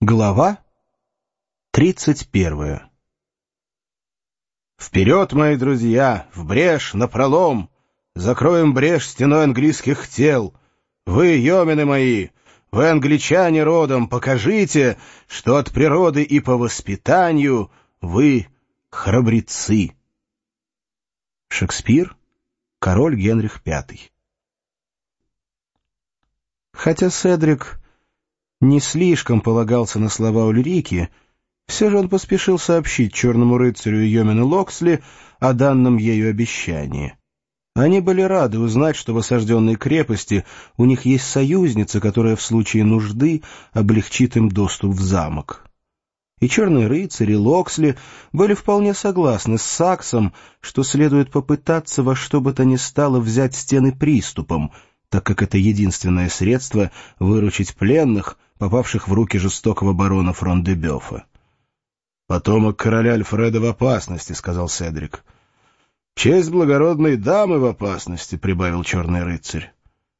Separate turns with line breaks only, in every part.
Глава 31.
Вперед, мои друзья, в брешь, напролом! Закроем брешь стеной английских тел. Вы, йомены мои, вы, англичане родом, покажите, что от природы и по воспитанию вы храбрецы.
Шекспир, король Генрих V. Хотя Седрик не слишком полагался на слова Ульрики, все же он поспешил сообщить черному рыцарю и Йомену Локсли о данном ею обещании. Они были рады узнать, что в осажденной крепости у них есть союзница, которая в случае нужды облегчит им доступ в замок. И черный рыцарь, и Локсли были вполне согласны с Саксом, что следует попытаться во что бы то ни стало взять стены приступом, так как это единственное средство выручить пленных, попавших в руки жестокого барона Фрон-де-Бёфа.
«Потомок короля Альфреда в опасности», — сказал Седрик. «Честь благородной дамы в опасности», — прибавил черный рыцарь.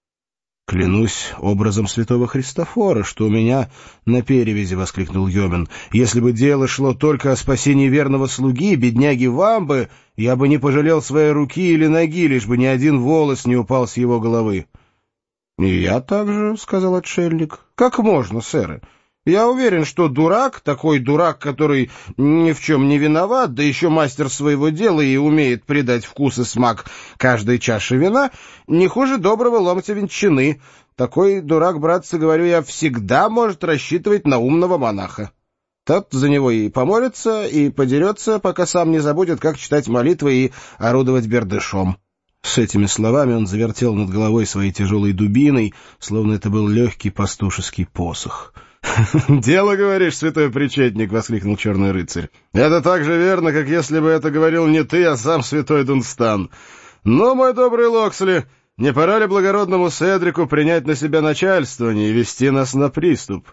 «Клянусь образом святого Христофора, что у меня на перевязи», — воскликнул Йомен. «Если бы дело шло только о спасении верного слуги, бедняги Вамбы, я бы не пожалел своей руки или ноги, лишь бы ни один волос не упал с его головы».
«И я также», — сказал отшельник. «Как можно, сэры? Я уверен, что дурак, такой дурак, который ни в чем не виноват, да еще мастер своего дела и умеет придать вкус и смак каждой чаше вина, не хуже доброго ломтя ветчины. Такой дурак, братцы, говорю я, всегда может рассчитывать на умного монаха. Тот за него и помолится, и подерется, пока сам не забудет, как читать молитвы и орудовать бердышом».
С этими словами он завертел над головой своей тяжелой дубиной, словно это был легкий пастушеский посох.
«Дело, говоришь, святой причетник!» — воскликнул черный рыцарь. «Это так же верно, как если бы это говорил не ты, а сам святой Дунстан. Но, мой добрый Локсли, не пора ли благородному Седрику принять на себя начальствование и вести нас на приступ?»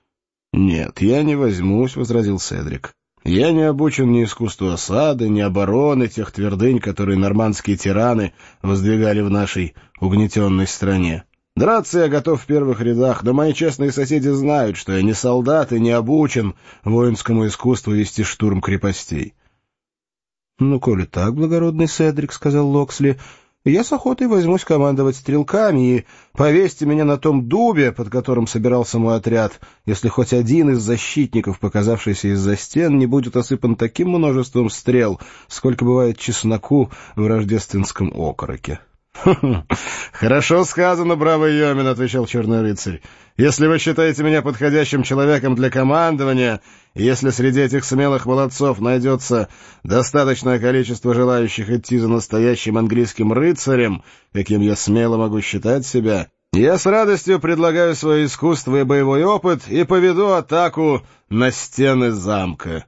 «Нет, я не возьмусь», — возразил Седрик.
«Я не обучен ни искусству осады, ни обороны тех твердынь, которые нормандские тираны воздвигали в нашей угнетенной стране. Драться я готов в первых рядах, но мои честные соседи знают, что я не солдат и не обучен воинскому искусству вести штурм крепостей».
«Ну, коли так, благородный Седрик, — сказал Локсли, — я с охотой возьмусь командовать стрелками, и повесьте меня на том дубе, под которым собирался мой отряд, если хоть один из защитников, показавшийся из-за стен, не будет осыпан таким множеством стрел, сколько бывает чесноку в рождественском окороке».
«Хорошо сказано, бравый Йомен», — отвечал черный рыцарь. «Если вы считаете меня подходящим человеком для командования, и если среди этих смелых молодцов найдется достаточное количество желающих идти за настоящим английским рыцарем, каким я смело могу считать себя, я с радостью предлагаю свое искусство и боевой опыт и поведу атаку на стены замка».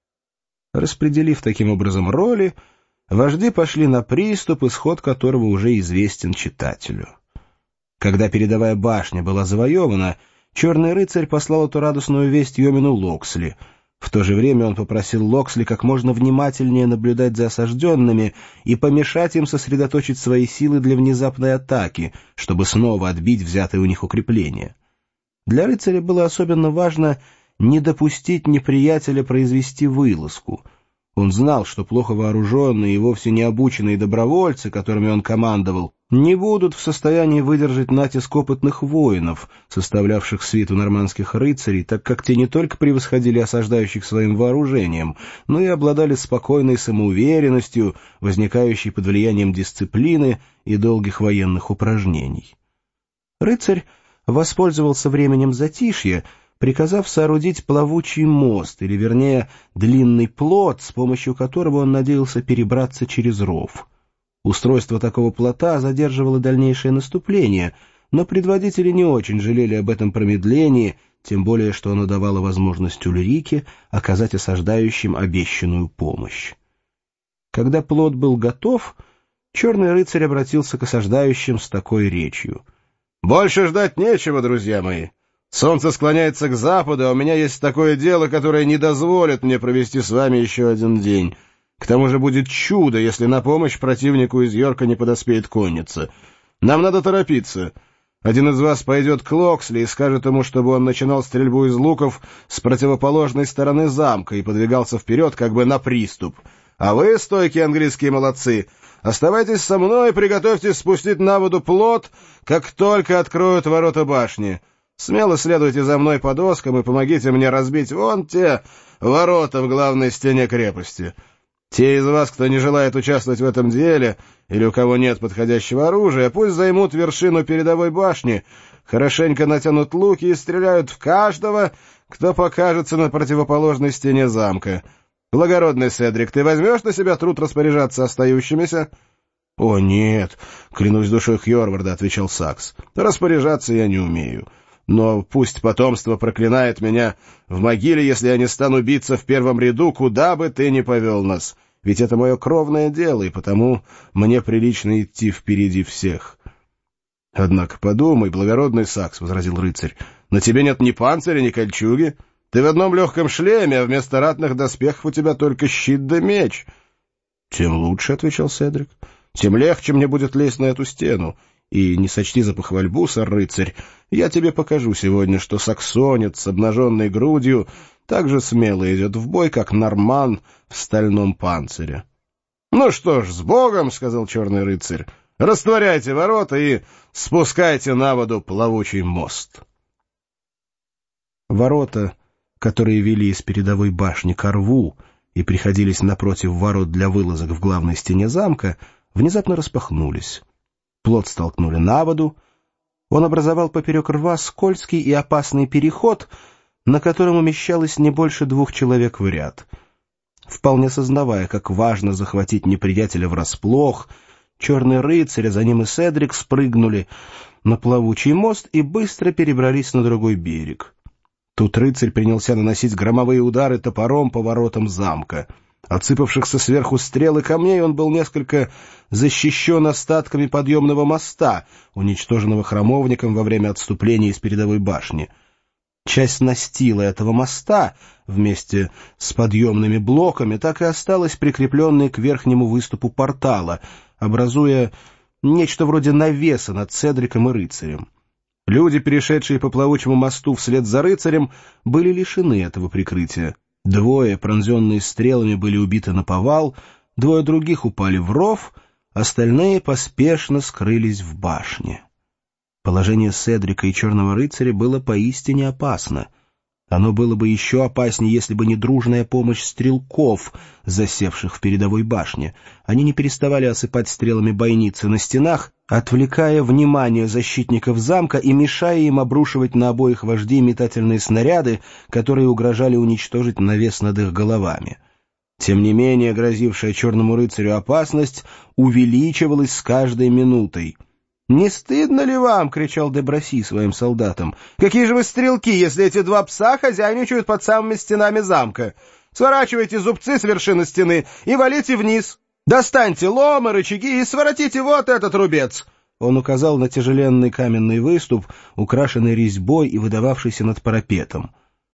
Распределив таким образом роли, вожди пошли на приступ, исход которого уже известен читателю. Когда передовая башня была завоевана, черный рыцарь послал эту радостную весть Йомену Локсли. В то же время он попросил Локсли как можно внимательнее наблюдать за осажденными и помешать им сосредоточить свои силы для внезапной атаки, чтобы снова отбить взятые у них укрепления. Для рыцаря было особенно важно не допустить неприятеля произвести вылазку. Он знал, что плохо вооруженные и вовсе не обученные добровольцы, которыми он командовал, не будут в состоянии выдержать натиск опытных воинов, составлявших свиту нормандских рыцарей, так как те не только превосходили осаждающих своим вооружением, но и обладали спокойной самоуверенностью, возникающей под влиянием дисциплины и долгих военных упражнений. Рыцарь воспользовался временем затишья, приказав соорудить плавучий мост, или, вернее, длинный плот, с помощью которого он надеялся перебраться через ров. Устройство такого плота задерживало дальнейшее наступление, но предводители не очень жалели об этом промедлении, тем более что оно давало возможность Ульрике оказать осаждающим обещанную помощь. Когда плот был готов, черный рыцарь обратился к осаждающим с такой речью.
«Больше ждать нечего, друзья мои. Солнце склоняется к западу, а у меня есть такое дело, которое не дозволит мне провести с вами еще один день. К тому же будет чудо, если на помощь противнику из Йорка не подоспеет конница. Нам надо торопиться. Один из вас пойдет к Локсли и скажет ему, чтобы он начинал стрельбу из луков с противоположной стороны замка и подвигался вперед как бы на приступ. А вы, стойкие английские молодцы, оставайтесь со мной и приготовьтесь спустить на воду плот, как только откроют ворота башни. Смело следуйте за мной по доскам и помогите мне разбить вон те ворота в главной стене крепости. Те из вас, кто не желает участвовать в этом деле, или у кого нет подходящего оружия, пусть займут вершину передовой башни, хорошенько натянут луки и стреляют в каждого, кто покажется на противоположной стене замка. Благородный Седрик, ты возьмешь на себя труд распоряжаться остающимися? — О, нет, клянусь душой Хьорварда, — отвечал Сакс, — распоряжаться я не умею. Но пусть потомство проклинает меня в могиле, если я не стану биться в первом ряду, куда бы ты ни повел нас. Ведь это мое кровное дело, и потому мне прилично идти впереди всех. — Однако подумай, благородный Сакс, — возразил рыцарь, — на тебе нет ни панциря, ни кольчуги. Ты в одном легком шлеме, а вместо ратных доспехов у тебя только щит да меч. — Тем лучше, — отвечал Седрик, — тем легче мне будет лезть на эту стену. И не сочти за похвальбу, сэр-рыцарь, я тебе покажу сегодня, что саксонец с обнаженной грудью так же смело идет в бой, как норман в стальном панцире. — Ну что ж, с Богом, — сказал черный рыцарь, — растворяйте ворота и спускайте на воду плавучий мост. Ворота, которые вели из передовой башни ко рву и приходились напротив ворот для вылазок в главной стене замка, внезапно распахнулись. Плот столкнули на воду. Он образовал поперек рва скользкий и опасный переход, на котором умещалось не больше 2 человек в ряд. Вполне сознавая, как важно захватить неприятеля врасплох, черный рыцарь, а за ним и Седрик спрыгнули на плавучий мост и быстро перебрались на другой берег. Тут рыцарь принялся наносить громовые удары топором по воротам замка. Отсыпавшихся сверху стрел и камней он был несколько защищен остатками подъемного моста, уничтоженного храмовником во время отступления из передовой башни. Часть настила этого моста вместе с подъемными блоками так и осталась прикрепленной к верхнему выступу портала, образуя нечто вроде навеса над Седриком и рыцарем. Люди, перешедшие по плавучему мосту вслед за рыцарем, были лишены этого прикрытия. 2, пронзенные стрелами, были убиты наповал, 2 других упали в ров, остальные поспешно скрылись в башне. Положение Седрика и черного рыцаря было поистине опасно. Оно было бы еще опаснее, если бы не дружная помощь стрелков, засевших в передовой башне. Они не переставали осыпать стрелами бойницы на стенах, отвлекая внимание защитников замка и мешая им обрушивать на обоих вождей метательные снаряды, которые угрожали уничтожить навес над их головами. Тем не менее, грозившая черному рыцарю опасность увеличивалась с каждой минутой. «Не стыдно ли вам?» — кричал де Браси своим солдатам. «Какие же вы стрелки, если эти 2 пса хозяйничают под самыми стенами замка? Сворачивайте зубцы с вершины стены и валите вниз. Достаньте ломы, рычаги и своротите вот этот рубец!» Он указал на тяжеленный каменный выступ, украшенный резьбой и выдававшийся над парапетом.